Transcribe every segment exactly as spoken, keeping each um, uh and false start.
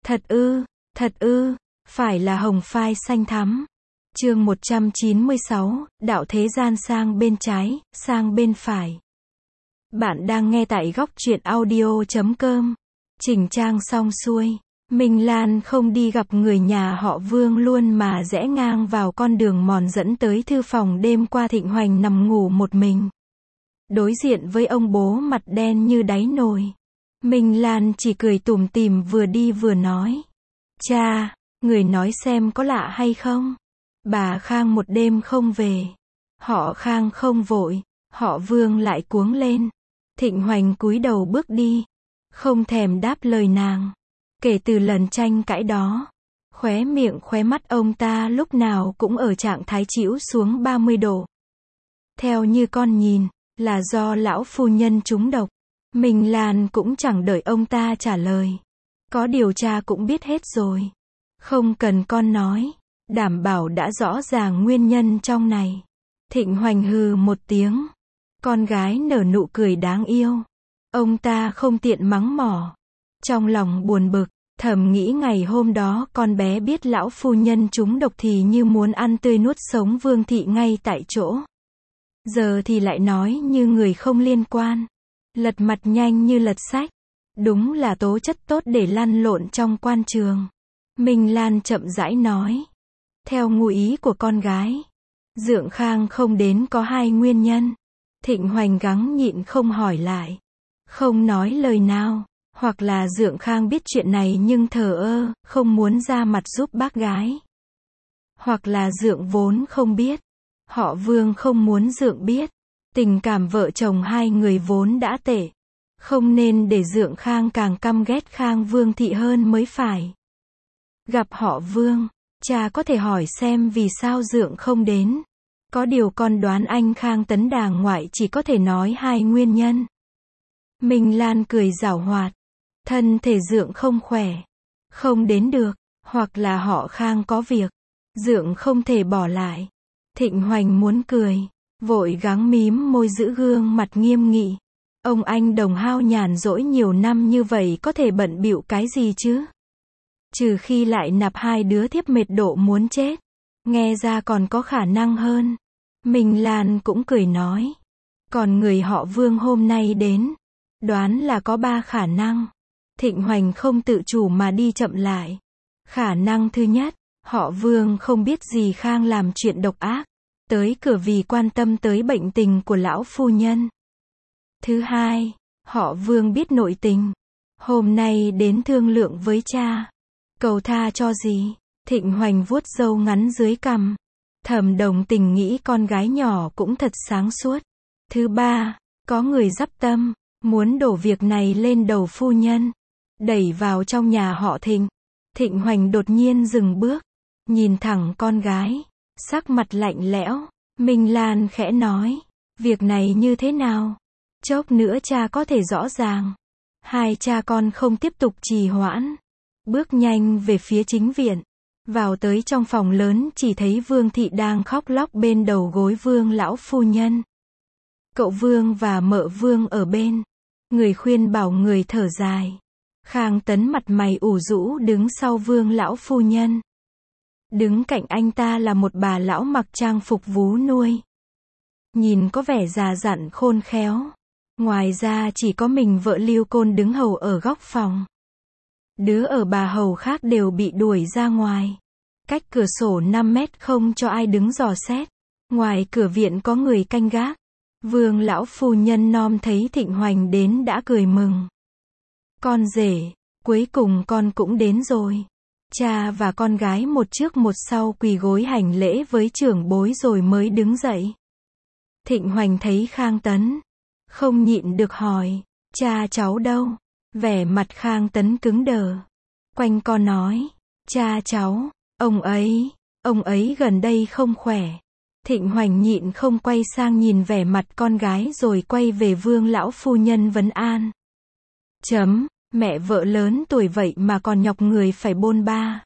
Thật ư, thật ư, phải là hồng phai xanh thắm. Chương một trăm chín mươi sáu, đạo thế gian sang bên trái, sang bên phải. Bạn đang nghe tại góc truyện audio chấm com. Chỉnh trang xong xuôi, Minh Lan không đi gặp người nhà họ Vương luôn mà rẽ ngang vào con đường mòn dẫn tới thư phòng. Đêm qua Thịnh Hoành nằm ngủ một mình, đối diện với ông bố mặt đen như đáy nồi. Minh Lan chỉ cười tủm tỉm vừa đi vừa nói: Cha, người nói xem có lạ hay không? Bà Khang một đêm không về. Họ Khang không vội, họ Vương lại cuống lên. Thịnh Hoành cúi đầu bước đi, không thèm đáp lời nàng. Kể từ lần tranh cãi đó, khóe miệng khóe mắt ông ta lúc nào cũng ở trạng thái chĩu xuống ba mươi độ. Theo như con nhìn, là do lão phu nhân trúng độc. Minh Lan cũng chẳng đợi ông ta trả lời. Có điều cha cũng biết hết rồi. Không cần con nói, đảm bảo đã rõ ràng nguyên nhân trong này. Thịnh Hoành hừ một tiếng. Con gái nở nụ cười đáng yêu. Ông ta không tiện mắng mỏ. Trong lòng buồn bực, thầm nghĩ ngày hôm đó con bé biết lão phu nhân trúng độc thì như muốn ăn tươi nuốt sống Vương thị ngay tại chỗ. Giờ thì lại nói như người không liên quan. Lật mặt nhanh như lật sách. Đúng là tố chất tốt để lăn lộn trong quan trường. Minh Lan chậm rãi nói. Theo ngụ ý của con gái, Dượng Khang không đến có hai nguyên nhân. Thịnh Hoành gắng nhịn không hỏi lại, không nói lời nào. Hoặc là Dượng Khang biết chuyện này nhưng thờ ơ, không muốn ra mặt giúp bác gái. Hoặc là Dượng vốn không biết. Họ Vương không muốn Dượng biết. Tình cảm vợ chồng hai người vốn đã tệ. Không nên để Dượng Khang càng căm ghét Khang Vương thị hơn mới phải. Gặp họ Vương, cha có thể hỏi xem vì sao Dượng không đến. Có điều con đoán anh Khang Tấn đàng ngoại chỉ có thể nói hai nguyên nhân. Minh Lan cười giảo hoạt. Thân thể Dượng không khỏe, không đến được, hoặc là họ Khang có việc, Dượng không thể bỏ lại. Thịnh Hoành muốn cười, vội gắng mím môi giữ gương mặt nghiêm nghị. Ông anh đồng hao nhàn rỗi nhiều năm như vậy có thể bận bịu cái gì chứ? Trừ khi lại nạp hai đứa thiếp mệt độ muốn chết. Nghe ra còn có khả năng hơn. Minh Lan cũng cười nói. Còn người họ Vương hôm nay đến, đoán là có ba khả năng. Thịnh Hoành không tự chủ mà đi chậm lại. Khả năng thứ nhất, họ Vương không biết gì Khang làm chuyện độc ác, tới cửa vì quan tâm tới bệnh tình của lão phu nhân. Thứ hai, họ Vương biết nội tình, hôm nay đến thương lượng với cha. Cầu tha cho gì? Thịnh Hoành vuốt râu ngắn dưới cằm, thầm đồng tình nghĩ con gái nhỏ cũng thật sáng suốt. Thứ ba, có người dắp tâm, muốn đổ việc này lên đầu phu nhân, đẩy vào trong nhà họ Thịnh. Thịnh Hoành đột nhiên dừng bước, nhìn thẳng con gái, sắc mặt lạnh lẽo. Minh Lan khẽ nói, việc này như thế nào? Chốc nữa cha có thể rõ ràng. Hai cha con không tiếp tục trì hoãn, bước nhanh về phía chính viện. Vào tới trong phòng lớn chỉ thấy Vương thị đang khóc lóc bên đầu gối Vương lão phu nhân. Cậu Vương và mợ Vương ở bên, người khuyên bảo người thở dài. Khang Tấn mặt mày ủ rũ đứng sau Vương lão phu nhân. Đứng cạnh anh ta là một bà lão mặc trang phục vú nuôi. Nhìn có vẻ già dặn khôn khéo. Ngoài ra chỉ có mình vợ Lưu Côn đứng hầu ở góc phòng. Đứa ở bà hầu khác đều bị đuổi ra ngoài. Cách cửa sổ năm mét không cho ai đứng dò xét. Ngoài cửa viện có người canh gác. Vương lão phu nhân nom thấy Thịnh Hoành đến đã cười mừng. Con rể, cuối cùng con cũng đến rồi. Cha và con gái một trước một sau quỳ gối hành lễ với trưởng bối rồi mới đứng dậy. Thịnh Hoành thấy Khang Tấn, không nhịn được hỏi, cha cháu đâu? Vẻ mặt Khang Tấn cứng đờ. Quanh co nói, cha cháu, ông ấy, ông ấy gần đây không khỏe. Thịnh Hoành nhịn không quay sang nhìn vẻ mặt con gái rồi quay về Vương lão phu nhân vấn an. Chấm, mẹ vợ lớn tuổi vậy mà còn nhọc người phải bôn ba.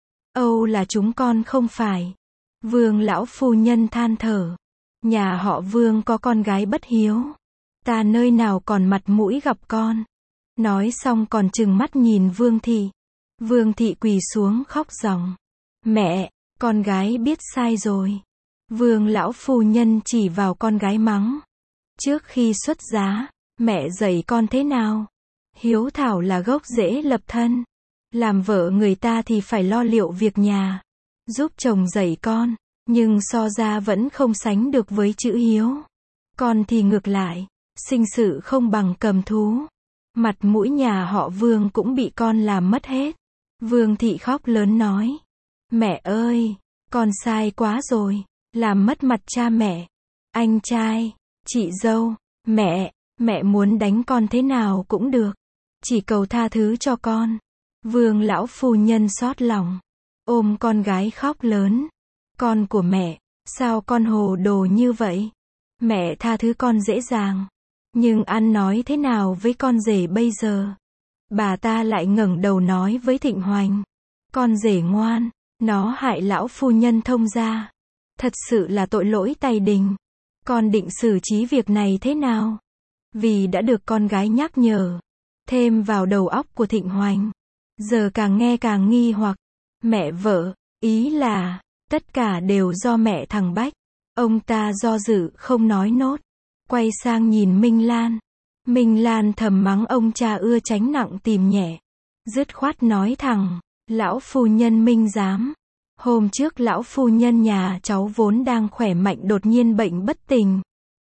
Âu là chúng con không phải. Vương lão phu nhân than thở. Nhà họ Vương có con gái bất hiếu. Ta nơi nào còn mặt mũi gặp con. Nói xong còn trừng mắt nhìn Vương thị. Vương thị quỳ xuống khóc ròng. Mẹ, con gái biết sai rồi. Vương lão phu nhân chỉ vào con gái mắng. Trước khi xuất giá, mẹ dạy con thế nào? Hiếu thảo là gốc rễ lập thân. Làm vợ người ta thì phải lo liệu việc nhà, giúp chồng dạy con, nhưng so ra vẫn không sánh được với chữ hiếu. Con thì ngược lại, sinh sự không bằng cầm thú. Mặt mũi nhà họ Vương cũng bị con làm mất hết. Vương thị khóc lớn nói. Mẹ ơi, con sai quá rồi, làm mất mặt cha mẹ, anh trai, chị dâu, mẹ, mẹ muốn đánh con thế nào cũng được, chỉ cầu tha thứ cho con. Vương lão phu nhân xót lòng, ôm con gái khóc lớn. Con của mẹ, sao con hồ đồ như vậy? Mẹ tha thứ con dễ dàng, nhưng ăn nói thế nào với con rể bây giờ? Bà ta lại ngẩng đầu nói với Thịnh Hoành. Con rể ngoan, nó hại lão phu nhân thông gia. Thật sự là tội lỗi tày đình. Con định xử trí việc này thế nào? Vì đã được con gái nhắc nhở, thêm vào đầu óc của Thịnh Hoành. Giờ càng nghe càng nghi hoặc. Mẹ vợ, ý là, tất cả đều do mẹ thằng Bách. Ông ta do dự không nói nốt. Quay sang nhìn Minh Lan. Minh Lan thầm mắng ông cha ưa tránh nặng tìm nhẹ. Dứt khoát nói thẳng. Lão phu nhân Minh giám. Hôm trước lão phu nhân nhà cháu vốn đang khỏe mạnh đột nhiên bệnh bất tỉnh.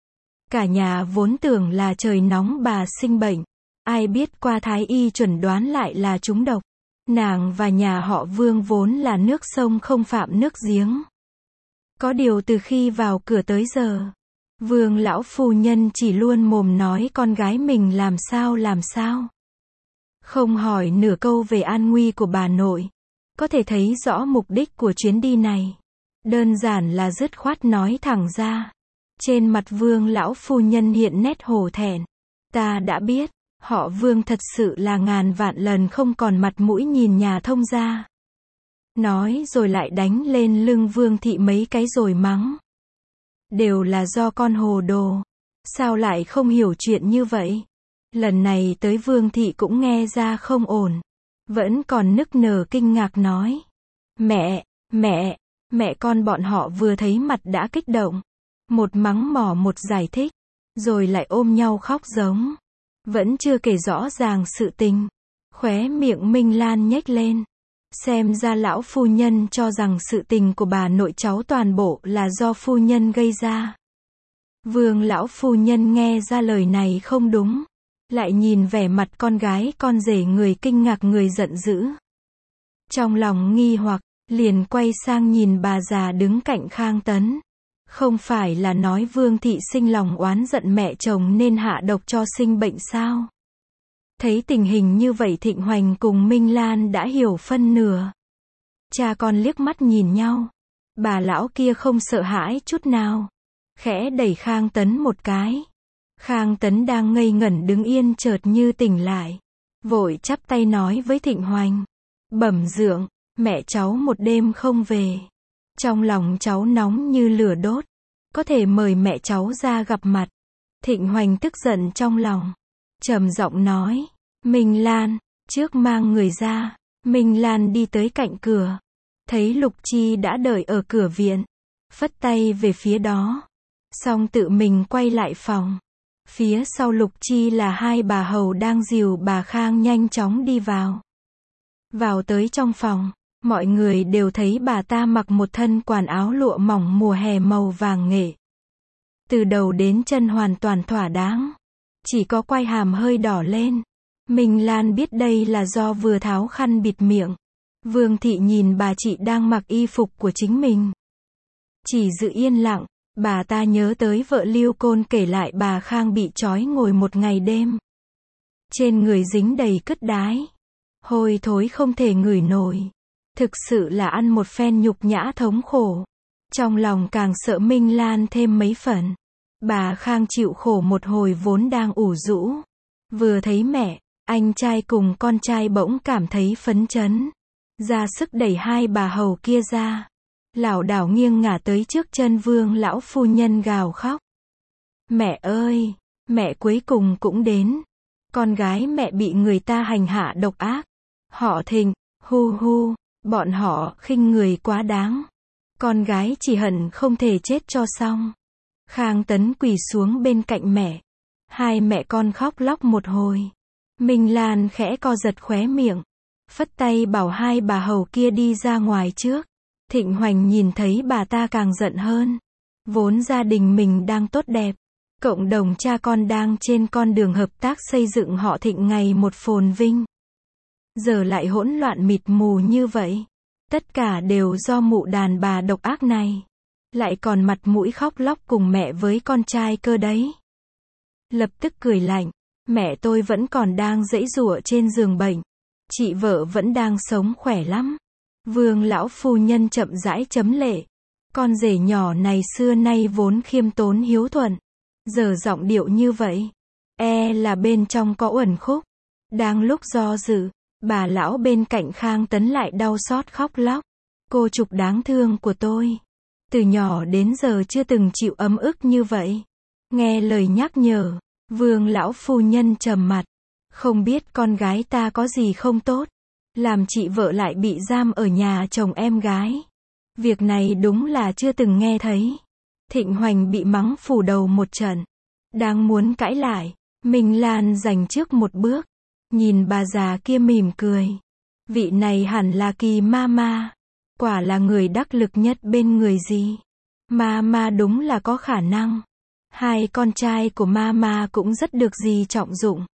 Cả nhà vốn tưởng là trời nóng bà sinh bệnh. Ai biết qua thái y chuẩn đoán lại là trúng độc. Nàng và nhà họ Vương vốn là nước sông không phạm nước giếng. Có điều từ khi vào cửa tới giờ, Vương lão phu nhân chỉ luôn mồm nói con gái mình làm sao làm sao. Không hỏi nửa câu về an nguy của bà nội. Có thể thấy rõ mục đích của chuyến đi này. Đơn giản là dứt khoát nói thẳng ra. Trên mặt Vương lão phu nhân hiện nét hổ thẹn. Ta đã biết, họ Vương thật sự là ngàn vạn lần không còn mặt mũi nhìn nhà thông gia. Nói rồi lại đánh lên lưng Vương thị mấy cái rồi mắng. Đều là do con hồ đồ. Sao lại không hiểu chuyện như vậy? Lần này tới Vương thị cũng nghe ra không ổn. Vẫn còn nức nở kinh ngạc nói. Mẹ, mẹ, mẹ con bọn họ vừa thấy mặt đã kích động. Một mắng mỏ một giải thích. Rồi lại ôm nhau khóc giống. Vẫn chưa kể rõ ràng sự tình. Khóe miệng Minh Lan nhếch lên. Xem ra lão phu nhân cho rằng sự tình của bà nội cháu toàn bộ là do phu nhân gây ra. Vương lão phu nhân nghe ra lời này không đúng. Lại nhìn vẻ mặt con gái con rể người kinh ngạc người giận dữ. Trong lòng nghi hoặc, liền quay sang nhìn bà già đứng cạnh Khang Tấn. Không phải là nói Vương thị sinh lòng oán giận mẹ chồng nên hạ độc cho sinh bệnh sao? Thấy tình hình như vậy Thịnh Hoành cùng Minh Lan đã hiểu phân nửa. Cha con liếc mắt nhìn nhau. Bà lão kia không sợ hãi chút nào. Khẽ đẩy Khang Tấn một cái. Khang Tấn đang ngây ngẩn đứng yên chợt như tỉnh lại. Vội chắp tay nói với Thịnh Hoành. Bẩm dượng, mẹ cháu một đêm không về. Trong lòng cháu nóng như lửa đốt. Có thể mời mẹ cháu ra gặp mặt. Thịnh Hoành tức giận trong lòng. Trầm giọng nói. Minh Lan, trước mang người ra. Minh Lan đi tới cạnh cửa. Thấy Lục Chi đã đợi ở cửa viện. Phất tay về phía đó. Xong tự mình quay lại phòng. Phía sau Lục Chi là hai bà hầu đang dìu bà Khang nhanh chóng đi vào. Vào tới trong phòng, mọi người đều thấy bà ta mặc một thân quần áo lụa mỏng mùa hè màu vàng nghệ. Từ đầu đến chân hoàn toàn thỏa đáng. Chỉ có quai hàm hơi đỏ lên. Minh Lan biết đây là do vừa tháo khăn bịt miệng. Vương thị nhìn bà chị đang mặc y phục của chính mình. Chỉ giữ yên lặng. Bà ta nhớ tới vợ Lưu Côn kể lại bà Khang bị trói ngồi một ngày đêm. Trên người dính đầy cứt đái. Hôi thối không thể ngửi nổi. Thực sự là ăn một phen nhục nhã thống khổ. Trong lòng càng sợ Minh Lan thêm mấy phần. Bà Khang chịu khổ một hồi vốn đang ủ rũ. Vừa thấy mẹ, anh trai cùng con trai bỗng cảm thấy phấn chấn. Ra sức đẩy hai bà hầu kia ra. Lảo đảo nghiêng ngả tới trước chân Vương lão phu nhân gào khóc. Mẹ ơi, mẹ cuối cùng cũng đến. Con gái mẹ bị người ta hành hạ độc ác. Họ Thịnh, Hu hu, bọn họ khinh người quá đáng. Con gái chỉ hận không thể chết cho xong. Khang Tấn quỳ xuống bên cạnh mẹ. Hai mẹ con khóc lóc một hồi. Minh Lan khẽ co giật khóe miệng. Phất tay bảo hai bà hầu kia đi ra ngoài trước. Thịnh Hoành nhìn thấy bà ta càng giận hơn. Vốn gia đình mình đang tốt đẹp. Cộng đồng cha con đang trên con đường hợp tác xây dựng họ Thịnh ngày một phồn vinh. Giờ lại hỗn loạn mịt mù như vậy. Tất cả đều do mụ đàn bà độc ác này. Lại còn mặt mũi khóc lóc cùng mẹ với con trai cơ đấy. Lập tức cười lạnh. Mẹ tôi vẫn còn đang giãy giụa trên giường bệnh. Chị vợ vẫn đang sống khỏe lắm. Vương lão phu nhân chậm rãi chấm lệ. Con rể nhỏ này xưa nay vốn khiêm tốn hiếu thuận. Giờ giọng điệu như vậy. E là bên trong có uẩn khúc. Đang lúc do dự. Bà lão bên cạnh Khang Tấn lại đau xót khóc lóc. Cô Trục đáng thương của tôi. Từ nhỏ đến giờ chưa từng chịu ấm ức như vậy. Nghe lời nhắc nhở. Vương lão phu nhân trầm mặt. Không biết con gái ta có gì không tốt. Làm chị vợ lại bị giam ở nhà chồng em gái. Việc này đúng là chưa từng nghe thấy. Thịnh Hoành bị mắng phủ đầu một trận. Đang muốn cãi lại. Minh Lan giành trước một bước. Nhìn bà già kia mỉm cười. Vị này hẳn là Kỳ Mama. Quả là người đắc lực nhất bên người gì. Mama đúng là có khả năng. Hai con trai của Mama cũng rất được gì trọng dụng.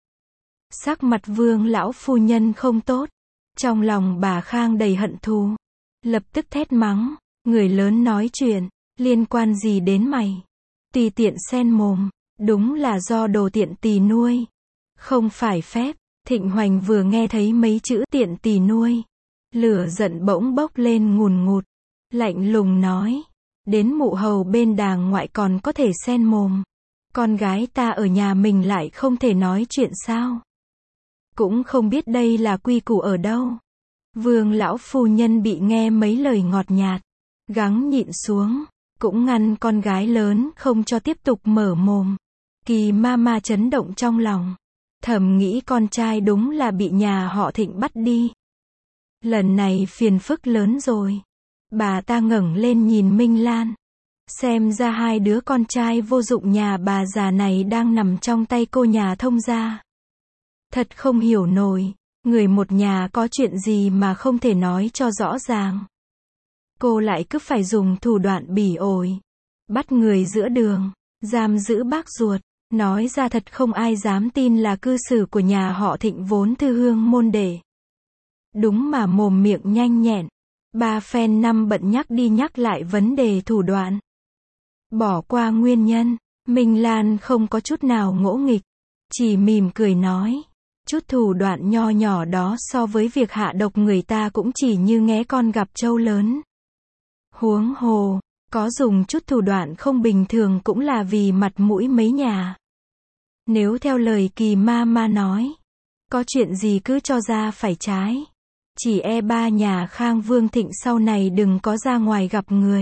Sắc mặt Vương lão phu nhân không tốt. Trong lòng bà Khang đầy hận thù. Lập tức thét mắng. Người lớn nói chuyện. Liên quan gì đến mày? Tùy tiện xen mồm. Đúng là do đồ tiện tỳ nuôi. Không phải phép. Thịnh Hoành vừa nghe thấy mấy chữ tiện tỳ nuôi. Lửa giận bỗng bốc lên ngùn ngụt. Lạnh lùng nói. Đến mụ hầu bên đàng ngoại còn có thể xen mồm. Con gái ta ở nhà mình lại không thể nói chuyện sao? Cũng không biết đây là quy củ ở đâu. Vương lão phu nhân bị nghe mấy lời ngọt nhạt. Gắng nhịn xuống. Cũng ngăn con gái lớn không cho tiếp tục mở mồm. Kỳ Mama chấn động trong lòng. Thầm nghĩ con trai đúng là bị nhà họ Thịnh bắt đi. Lần này phiền phức lớn rồi. Bà ta ngẩng lên nhìn Minh Lan. Xem ra hai đứa con trai vô dụng nhà bà già này đang nằm trong tay cô nhà thông gia. Thật không hiểu nổi. Người một nhà có chuyện gì mà không thể nói cho rõ ràng. Cô lại cứ phải dùng thủ đoạn bỉ ổi. Bắt người giữa đường. Giam giữ bác ruột. Nói ra thật không ai dám tin là cư xử của nhà họ Thịnh vốn thư hương môn đệ. Đúng mà mồm miệng nhanh nhẹn. Ba phen năm bận nhắc đi nhắc lại vấn đề thủ đoạn. Bỏ qua nguyên nhân, Minh Lan không có chút nào ngỗ nghịch. Chỉ mỉm cười nói. Chút thủ đoạn nho nhỏ đó so với việc hạ độc người ta cũng chỉ như nghé con gặp trâu lớn. Huống hồ, có dùng chút thủ đoạn không bình thường cũng là vì mặt mũi mấy nhà. Nếu theo lời Kỳ Mama nói, có chuyện gì cứ cho ra phải trái. Chỉ e ba nhà Khang Vương Thịnh sau này đừng có ra ngoài gặp người.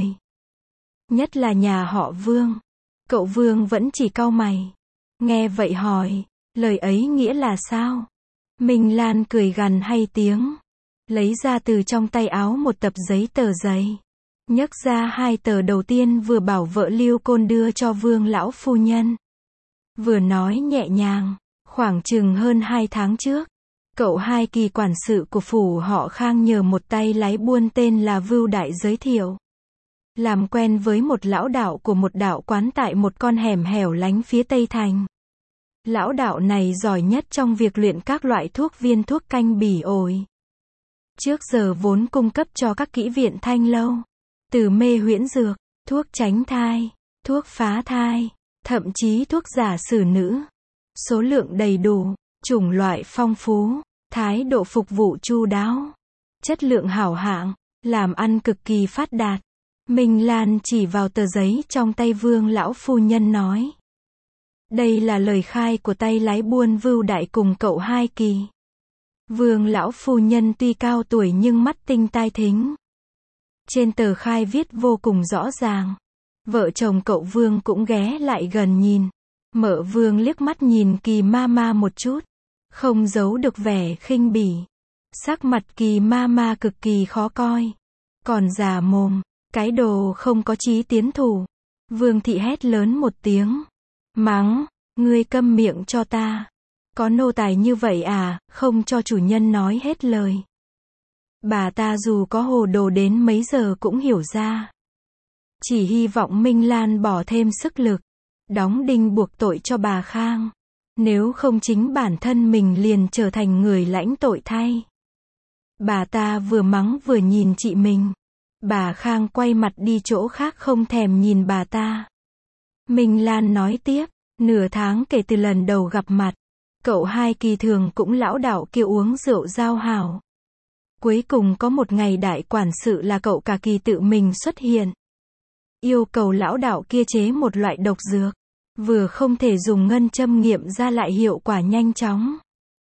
Nhất là nhà họ Vương. Cậu Vương vẫn chỉ cau mày. Nghe vậy hỏi, lời ấy nghĩa là sao? Minh Lan cười gằn hai tiếng. Lấy ra từ trong tay áo một tập giấy tờ dày. Nhấc ra hai tờ đầu tiên vừa bảo vợ Lưu Côn đưa cho Vương lão phu nhân. Vừa nói nhẹ nhàng, khoảng chừng hơn hai tháng trước. Cậu hai Kỳ quản sự của phủ họ Khang nhờ một tay lái buôn tên là Vưu Đại giới thiệu. Làm quen với một lão đạo của một đạo quán tại một con hẻm hẻo lánh phía Tây Thành. Lão đạo này giỏi nhất trong việc luyện các loại thuốc viên thuốc canh bỉ ổi. Trước giờ vốn cung cấp cho các kỹ viện thanh lâu. Từ mê huyễn dược, thuốc tránh thai, thuốc phá thai, thậm chí thuốc giả xử nữ. Số lượng đầy đủ, chủng loại phong phú, thái độ phục vụ chu đáo, chất lượng hảo hạng, làm ăn cực kỳ phát đạt. Minh Lan chỉ vào tờ giấy trong tay Vương lão phu nhân nói. Đây là lời khai của tay lái buôn Vưu Đại cùng cậu hai Kỳ. Vương lão phu nhân tuy cao tuổi nhưng mắt tinh tai thính. Trên tờ khai viết vô cùng rõ ràng. Vợ chồng cậu Vương cũng ghé lại gần nhìn. Mợ Vương liếc mắt nhìn Kỳ Mama một chút. Không giấu được vẻ khinh bỉ. Sắc mặt Kỳ ma ma cực kỳ khó coi. Còn già mồm, cái đồ không có chí tiến thủ. Vương thị hét lớn một tiếng. Mắng, ngươi câm miệng cho ta. Có nô tài như vậy à, không cho chủ nhân nói hết lời. Bà ta dù có hồ đồ đến mấy giờ cũng hiểu ra. Chỉ hy vọng Minh Lan bỏ thêm sức lực, đóng đinh buộc tội cho bà Khang. Nếu không chính bản thân mình liền trở thành người lãnh tội thay. Bà ta vừa mắng vừa nhìn chị mình. Bà Khang quay mặt đi chỗ khác không thèm nhìn bà ta. Minh Lan nói tiếp, nửa tháng kể từ lần đầu gặp mặt, cậu hai Kỳ thường cũng lão đạo kia uống rượu giao hảo. Cuối cùng có một ngày đại quản sự là cậu cả Kỳ tự mình xuất hiện. Yêu cầu lão đạo kia chế một loại độc dược. Vừa không thể dùng ngân châm nghiệm ra lại hiệu quả nhanh chóng.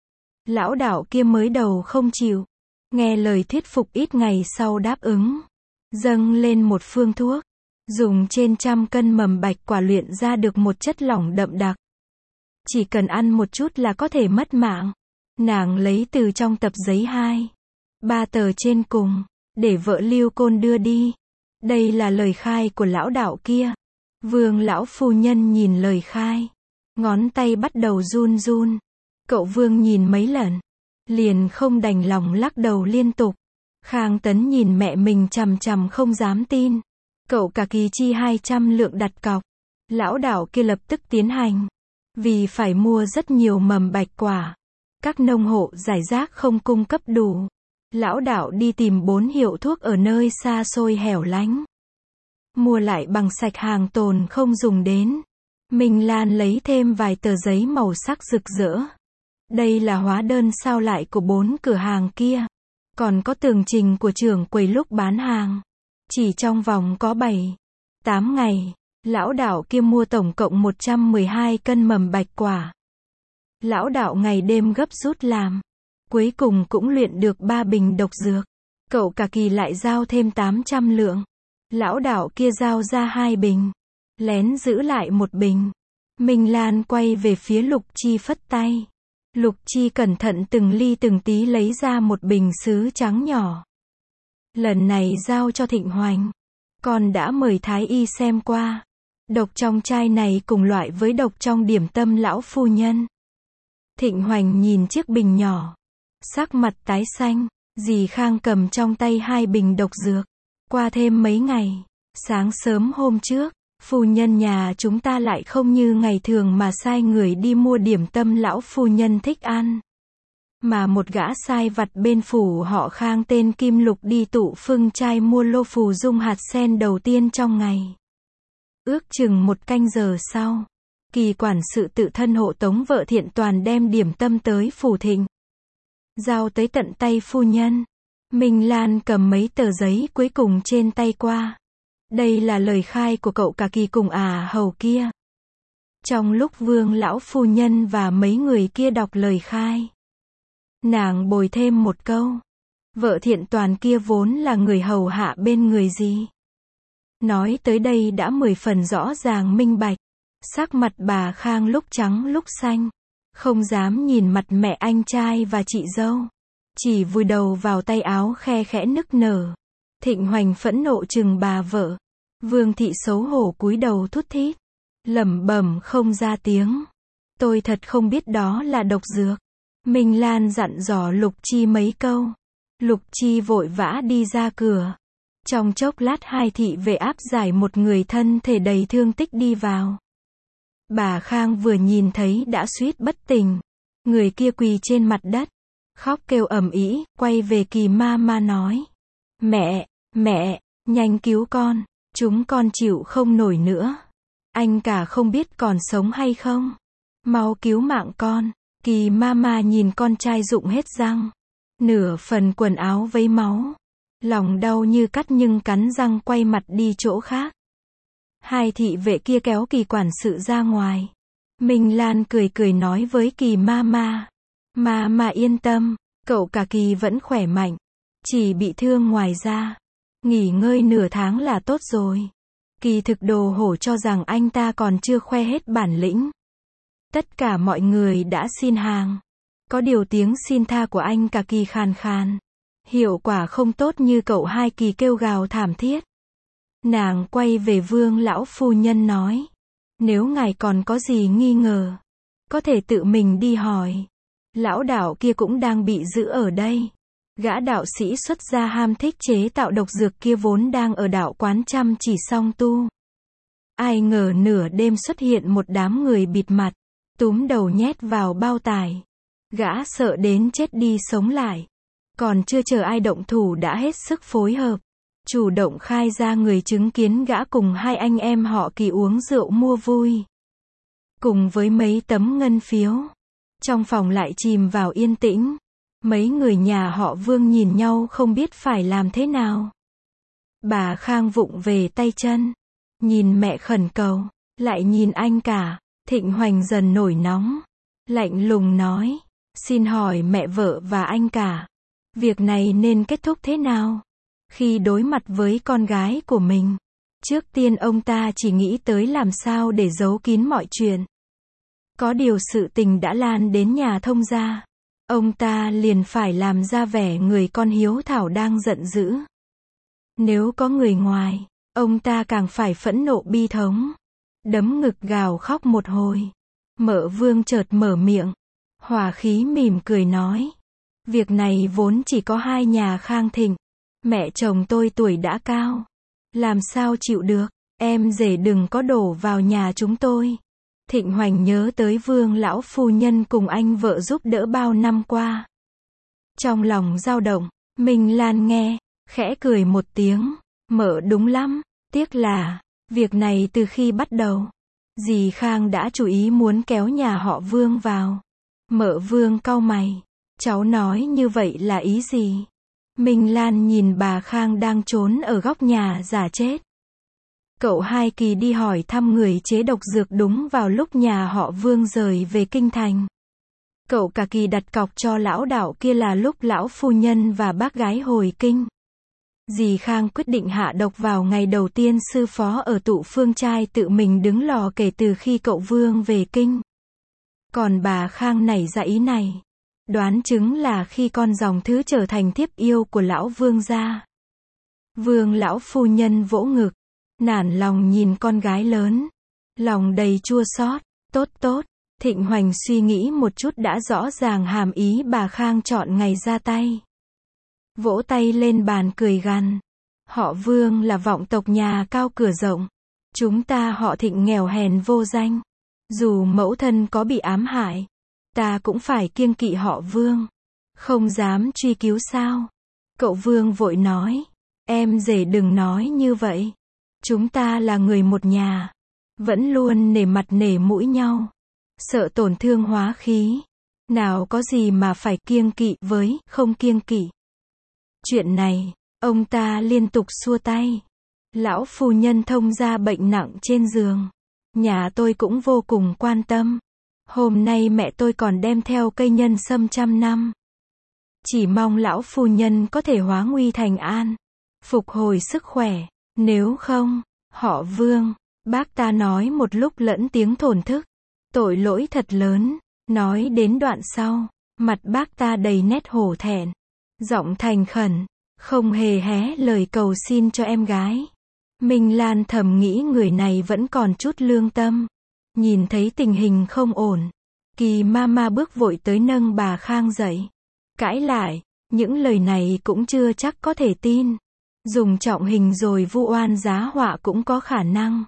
Lão đạo kia mới đầu không chịu. Nghe lời thuyết phục ít ngày sau đáp ứng. Dâng lên một phương thuốc. Dùng trên trăm cân mầm bạch quả luyện ra được một chất lỏng đậm đặc. Chỉ cần ăn một chút là có thể mất mạng. Nàng lấy từ trong tập giấy hai, ba tờ trên cùng, để vợ Lưu Côn đưa đi. Đây là lời khai của lão đạo kia. Vương lão phu nhân nhìn lời khai. Ngón tay bắt đầu run run. Cậu Vương nhìn mấy lần. Liền không đành lòng lắc đầu liên tục. Khang Tấn nhìn mẹ mình chằm chằm không dám tin. Cậu cả Kỳ chi hai trăm lượng đặt cọc. Lão đạo kia lập tức tiến hành. Vì phải mua rất nhiều mầm bạch quả. Các nông hộ giải rác không cung cấp đủ. Lão đạo đi tìm bốn hiệu thuốc ở nơi xa xôi hẻo lánh. Mua lại bằng sạch hàng tồn không dùng đến. Minh Lan lấy thêm vài tờ giấy màu sắc rực rỡ. Đây là hóa đơn sao lại của bốn cửa hàng kia. Còn có tường trình của trưởng quầy lúc bán hàng. Chỉ trong vòng có bảy, tám ngày, lão đạo kia mua tổng cộng một trăm mười hai cân mầm bạch quả. Lão đạo ngày đêm gấp rút làm. Cuối cùng cũng luyện được ba bình độc dược. Cậu cả Kỳ lại giao thêm tám trăm lượng. Lão đạo kia giao ra hai bình. Lén giữ lại một bình. Minh Lan quay về phía Lục Chi phất tay. Lục Chi cẩn thận từng ly từng tí lấy ra một bình sứ trắng nhỏ. Lần này giao cho Thịnh Hoành. Con đã mời Thái Y xem qua. Độc trong chai này cùng loại với độc trong điểm tâm lão phu nhân. Thịnh Hoành nhìn chiếc bình nhỏ. Sắc mặt tái xanh. Dì Khang cầm trong tay hai bình độc dược. Qua thêm mấy ngày. Sáng sớm hôm trước. Phu nhân nhà chúng ta lại không như ngày thường mà sai người đi mua điểm tâm lão phu nhân thích ăn. Mà một gã sai vặt bên phủ họ Khang tên Kim Lục đi tụ Phương Trai mua lô phù dung hạt sen đầu tiên trong ngày. Ước chừng một canh giờ sau, Kỳ quản sự tự thân hộ tống vợ Thiện Toàn đem điểm tâm tới phủ Thịnh. Giao tới tận tay phu nhân. Minh Lan cầm mấy tờ giấy cuối cùng trên tay qua. Đây là lời khai của cậu cả Kỳ cùng à hầu kia. Trong lúc Vương lão phu nhân và mấy người kia đọc lời khai, nàng bồi thêm một câu. Vợ Thiện Toàn kia vốn là người hầu hạ bên người gì. Nói tới đây đã mười phần rõ ràng minh bạch. Sắc mặt bà Khang lúc trắng lúc xanh. Không dám nhìn mặt mẹ anh trai và chị dâu. Chỉ vùi đầu vào tay áo khe khẽ nức nở. Thịnh Hoành phẫn nộ chừng bà vợ. Vương thị xấu hổ cúi đầu thút thít. Lẩm bẩm không ra tiếng. Tôi thật không biết đó là độc dược. Minh Lan dặn dò Lục Chi mấy câu. Lục Chi vội vã đi ra cửa. Trong chốc lát hai thị vệ áp giải một người thân thể đầy thương tích đi vào. Bà Khang vừa nhìn thấy đã suýt bất tỉnh. Người kia quỳ trên mặt đất. Khóc kêu ầm ĩ, quay về Kỳ ma ma nói. Mẹ, mẹ, nhanh cứu con. Chúng con chịu không nổi nữa. Anh cả không biết còn sống hay không. Mau cứu mạng con. Kỳ ma ma nhìn con trai rụng hết răng. Nửa phần quần áo vấy máu. Lòng đau như cắt nhưng cắn răng quay mặt đi chỗ khác. Hai thị vệ kia kéo Kỳ quản sự ra ngoài. Minh Lan cười cười nói với Kỳ ma ma. Ma ma yên tâm. Cậu cả Kỳ vẫn khỏe mạnh. Chỉ bị thương ngoài da. Nghỉ ngơi nửa tháng là tốt rồi. Kỳ thực đồ hổ cho rằng anh ta còn chưa khoe hết bản lĩnh. Tất cả mọi người đã xin hàng. Có điều tiếng xin tha của anh cả kỳ khàn khàn. Hiệu quả không tốt như cậu hai kỳ kêu gào thảm thiết. Nàng quay về Vương lão phu nhân nói. Nếu ngài còn có gì nghi ngờ, có thể tự mình đi hỏi. Lão đạo kia cũng đang bị giữ ở đây. Gã đạo sĩ xuất gia ham thích chế tạo độc dược kia vốn đang ở đạo quán chăm chỉ song tu. Ai ngờ nửa đêm xuất hiện một đám người bịt mặt, túm đầu nhét vào bao tải. Gã sợ đến chết đi sống lại. Còn chưa chờ ai động thủ đã hết sức phối hợp. Chủ động khai ra người chứng kiến gã cùng hai anh em họ Kỳ uống rượu mua vui. Cùng với mấy tấm ngân phiếu. Trong phòng lại chìm vào yên tĩnh. Mấy người nhà họ Vương nhìn nhau không biết phải làm thế nào. Bà Khang vụng về tay chân. Nhìn mẹ khẩn cầu. Lại nhìn anh cả. Thịnh Hoành dần nổi nóng. Lạnh lùng nói. Xin hỏi mẹ vợ và anh cả. Việc này nên kết thúc thế nào? Khi đối mặt với con gái của mình. Trước tiên ông ta chỉ nghĩ tới làm sao để giấu kín mọi chuyện. Có điều sự tình đã lan đến nhà thông gia. Ông ta liền phải làm ra vẻ người con hiếu thảo đang giận dữ. Nếu có người ngoài, ông ta càng phải phẫn nộ bi thống. Đấm ngực gào khóc một hồi. Mợ Vương chợt mở miệng. Hòa khí mỉm cười nói. Việc này vốn chỉ có hai nhà Khang Thịnh. Mẹ chồng tôi tuổi đã cao. Làm sao chịu được, em rể đừng có đổ vào nhà chúng tôi. Thịnh Hoành nhớ tới Vương lão phu nhân cùng anh vợ giúp đỡ bao năm qua. Trong lòng dao động, Minh Lan nghe, khẽ cười một tiếng. Mợ đúng lắm, tiếc là, việc này từ khi bắt đầu, dì Khang đã chú ý muốn kéo nhà họ Vương vào. Mợ Vương cau mày, cháu nói như vậy là ý gì? Minh Lan nhìn bà Khang đang trốn ở góc nhà giả chết. Cậu hai Kỳ đi hỏi thăm người chế độc dược đúng vào lúc nhà họ Vương rời về kinh thành. Cậu cả Kỳ đặt cọc cho lão đạo kia là lúc lão phu nhân và bác gái hồi kinh. Dì Khang quyết định hạ độc vào ngày đầu tiên sư phó ở Tụ Phương Trai tự mình đứng lò kể từ khi cậu Vương về kinh. Còn bà Khang nảy ra ý này. Đoán chứng là khi con dòng thứ trở thành thiếp yêu của lão Vương gia. Vương lão phu nhân vỗ ngực, nản lòng nhìn con gái lớn, lòng đầy chua xót. Tốt tốt, Thịnh Hoành suy nghĩ một chút đã rõ ràng hàm ý bà Khang chọn ngày ra tay. Vỗ tay lên bàn cười gằn. Họ Vương là vọng tộc nhà cao cửa rộng. Chúng ta họ Thịnh nghèo hèn vô danh. Dù mẫu thân có bị ám hại, ta cũng phải kiêng kỵ họ Vương. Không dám truy cứu sao? Cậu Vương vội nói. Em rể đừng nói như vậy. Chúng ta là người một nhà. Vẫn luôn nể mặt nể mũi nhau. Sợ tổn thương hóa khí. Nào có gì mà phải kiêng kỵ với không kiêng kỵ. Chuyện này, ông ta liên tục xua tay. Lão phu nhân thông ra bệnh nặng trên giường. Nhà tôi cũng vô cùng quan tâm. Hôm nay mẹ tôi còn đem theo cây nhân sâm trăm năm. Chỉ mong lão phu nhân có thể hóa nguy thành an. Phục hồi sức khỏe. Nếu không, họ Vương, bác ta nói một lúc lẫn tiếng thổn thức. Tội lỗi thật lớn. Nói đến đoạn sau, mặt bác ta đầy nét hổ thẹn. Giọng thành khẩn, không hề hé lời cầu xin cho em gái. Minh Lan thầm nghĩ người này vẫn còn chút lương tâm. Nhìn thấy tình hình không ổn, Kỳ Mama bước vội tới nâng bà Khang dậy. Cãi lại, những lời này cũng chưa chắc có thể tin. Dùng trọng hình rồi vu oan giá họa cũng có khả năng.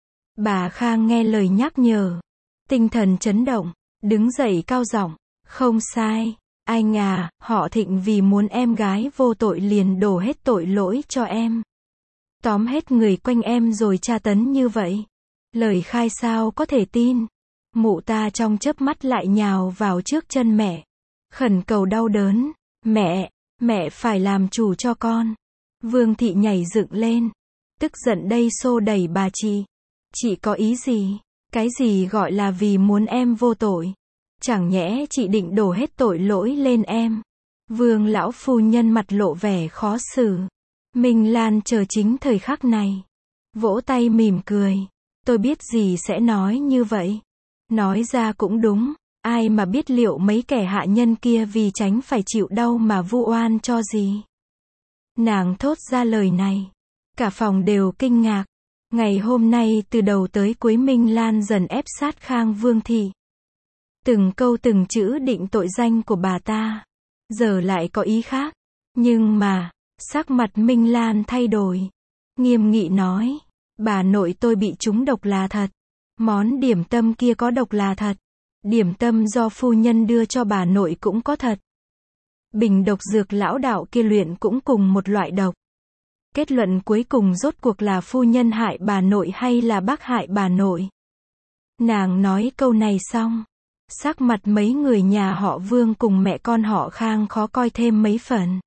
Bà Khang nghe lời nhắc nhở, tinh thần chấn động, đứng dậy cao giọng, không sai, anh à, họ Thịnh vì muốn em gái vô tội liền đổ hết tội lỗi cho em. Tóm hết người quanh em rồi tra tấn như vậy. Lời khai sao có thể tin. Mụ ta trong chớp mắt lại nhào vào trước chân mẹ. Khẩn cầu đau đớn. Mẹ, mẹ phải làm chủ cho con. Vương thị nhảy dựng lên. Tức giận đây xô đẩy bà chị. Chị có ý gì? Cái gì gọi là vì muốn em vô tội? Chẳng nhẽ chị định đổ hết tội lỗi lên em? Vương lão phu nhân mặt lộ vẻ khó xử. Minh Lan chờ chính thời khắc này. Vỗ tay mỉm cười. Tôi biết gì sẽ nói như vậy. Nói ra cũng đúng. Ai mà biết liệu mấy kẻ hạ nhân kia vì tránh phải chịu đau mà vu oan cho gì. Nàng thốt ra lời này. Cả phòng đều kinh ngạc. Ngày hôm nay từ đầu tới cuối Minh Lan dần ép sát Khang Vương Thị. Từng câu từng chữ định tội danh của bà ta. Giờ lại có ý khác. Nhưng mà, sắc mặt Minh Lan thay đổi. Nghiêm nghị nói, bà nội tôi bị trúng độc là thật. Món điểm tâm kia có độc là thật. Điểm tâm do phu nhân đưa cho bà nội cũng có thật. Bình độc dược lão đạo kia luyện cũng cùng một loại độc. Kết luận cuối cùng rốt cuộc là phu nhân hại bà nội hay là bác hại bà nội. Nàng nói câu này xong. Sắc mặt mấy người nhà họ Vương cùng mẹ con họ Khang khó coi thêm mấy phần.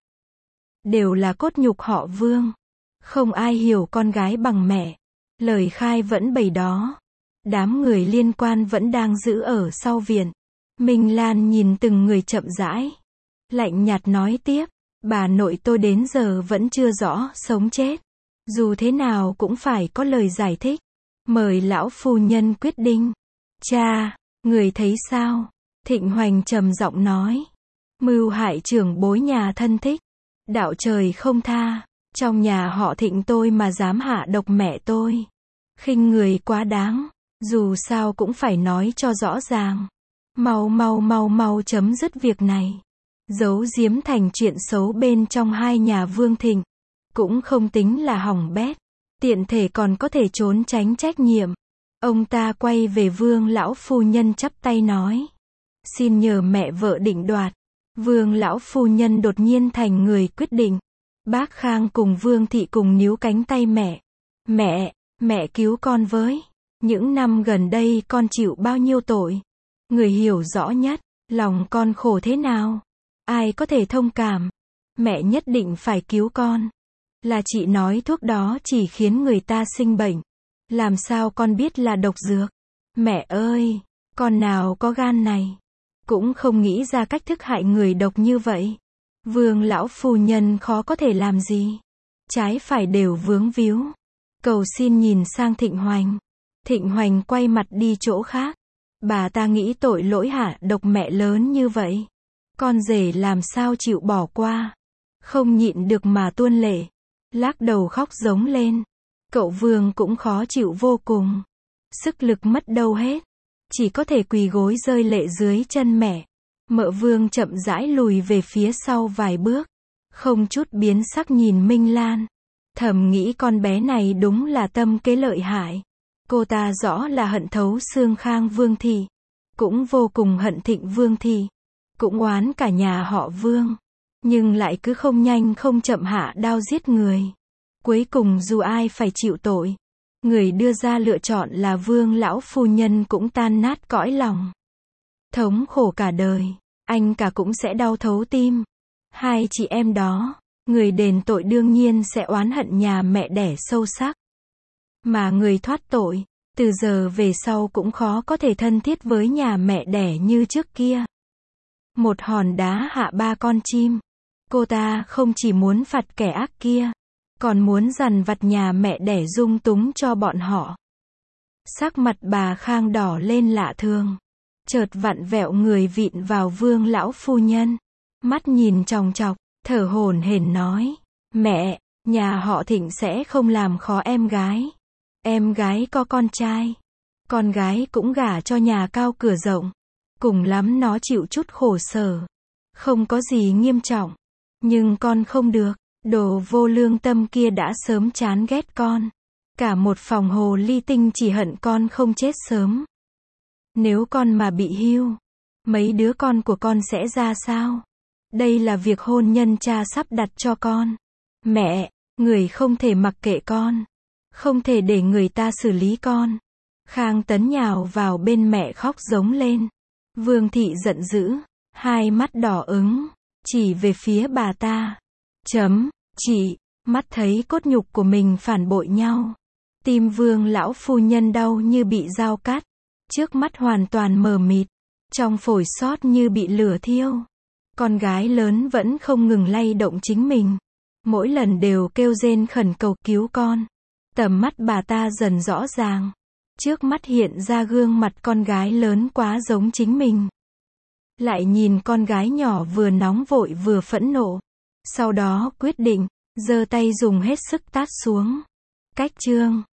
Đều là cốt nhục họ Vương. Không ai hiểu con gái bằng mẹ. Lời khai vẫn bày đó. Đám người liên quan vẫn đang giữ ở sau viện. Minh Lan nhìn từng người chậm rãi. Lạnh nhạt nói tiếp. Bà nội tôi đến giờ vẫn chưa rõ sống chết. Dù thế nào cũng phải có lời giải thích. Mời lão phu nhân quyết định. Cha, người thấy sao? Thịnh Hoành trầm giọng nói. Mưu hại trưởng bối nhà thân thích. Đạo trời không tha. Trong nhà họ Thịnh tôi mà dám hạ độc mẹ tôi. Khinh người quá đáng. Dù sao cũng phải nói cho rõ ràng. Mau mau mau mau chấm dứt việc này. Giấu giếm thành chuyện xấu bên trong hai nhà Vương Thịnh. Cũng không tính là hỏng bét. Tiện thể còn có thể trốn tránh trách nhiệm. Ông ta quay về Vương lão phu nhân chắp tay nói. Xin nhờ mẹ vợ định đoạt. Vương lão phu nhân đột nhiên thành người quyết định. Bác Khang cùng Vương Thị cùng níu cánh tay mẹ. Mẹ, mẹ cứu con với. Những năm gần đây con chịu bao nhiêu tội. Người hiểu rõ nhất, lòng con khổ thế nào. Ai có thể thông cảm. Mẹ nhất định phải cứu con. Là chị nói thuốc đó chỉ khiến người ta sinh bệnh. Làm sao con biết là độc dược? Mẹ ơi, con nào có gan này. Cũng không nghĩ ra cách thức hại người độc như vậy. Vương lão phu nhân khó có thể làm gì. Trái phải đều vướng víu. Cầu xin nhìn sang Thịnh Hoành. Thịnh Hoành quay mặt đi chỗ khác. Bà ta nghĩ tội lỗi hạ độc mẹ lớn như vậy. Con rể làm sao chịu bỏ qua. Không nhịn được mà tuôn lệ. Lắc đầu khóc giống lên. Cậu Vương cũng khó chịu vô cùng. Sức lực mất đâu hết. Chỉ có thể quỳ gối rơi lệ dưới chân mẹ. Mợ Vương chậm rãi lùi về phía sau vài bước. Không chút biến sắc nhìn Minh Lan. Thầm nghĩ con bé này đúng là tâm kế lợi hại. Cô ta rõ là hận thấu xương Khang Vương Thị. Cũng vô cùng hận Thịnh Vương Thị. Cũng oán cả nhà họ Vương. Nhưng lại cứ không nhanh không chậm hạ đao giết người. Cuối cùng dù ai phải chịu tội. Người đưa ra lựa chọn là Vương lão phu nhân cũng tan nát cõi lòng. Thống khổ cả đời. Anh cả cũng sẽ đau thấu tim. Hai chị em đó. Người đền tội đương nhiên sẽ oán hận nhà mẹ đẻ sâu sắc. Mà người thoát tội. Từ giờ về sau cũng khó có thể thân thiết với nhà mẹ đẻ như trước kia. Một hòn đá hạ ba con chim. Cô ta không chỉ muốn phạt kẻ ác kia. Còn muốn dằn vặt nhà mẹ đẻ dung túng cho bọn họ. Sắc mặt bà Khang đỏ lên lạ thường. Chợt vặn vẹo người vịn vào Vương lão phu nhân. Mắt nhìn chòng chọc, thở hổn hển nói. Mẹ, nhà họ Thịnh sẽ không làm khó em gái. Em gái có con trai. Con gái cũng gả cho nhà cao cửa rộng. Cùng lắm nó chịu chút khổ sở. Không có gì nghiêm trọng. Nhưng con không được. Đồ vô lương tâm kia đã sớm chán ghét con. Cả một phòng hồ ly tinh chỉ hận con không chết sớm. Nếu con mà bị hưu, mấy đứa con của con sẽ ra sao? Đây là việc hôn nhân cha sắp đặt cho con. Mẹ, người không thể mặc kệ con. Không thể để người ta xử lý con. Khang Tấn nhào vào bên mẹ khóc giống lên. Vương Thị giận dữ, hai mắt đỏ ứng, chỉ về phía bà ta. Chấm, chị, mắt thấy cốt nhục của mình phản bội nhau. Tim Vương lão phu nhân đau như bị dao cắt. Trước mắt hoàn toàn mờ mịt. Trong phổi sót như bị lửa thiêu. Con gái lớn vẫn không ngừng lay động chính mình. Mỗi lần đều kêu rên khẩn cầu cứu con. Tầm mắt bà ta dần rõ ràng. Trước mắt hiện ra gương mặt con gái lớn quá giống chính mình. lại nhìn con gái nhỏ vừa nóng vội vừa phẫn nộ. Sau đó quyết định, giơ tay dùng hết sức tát xuống. Cách chương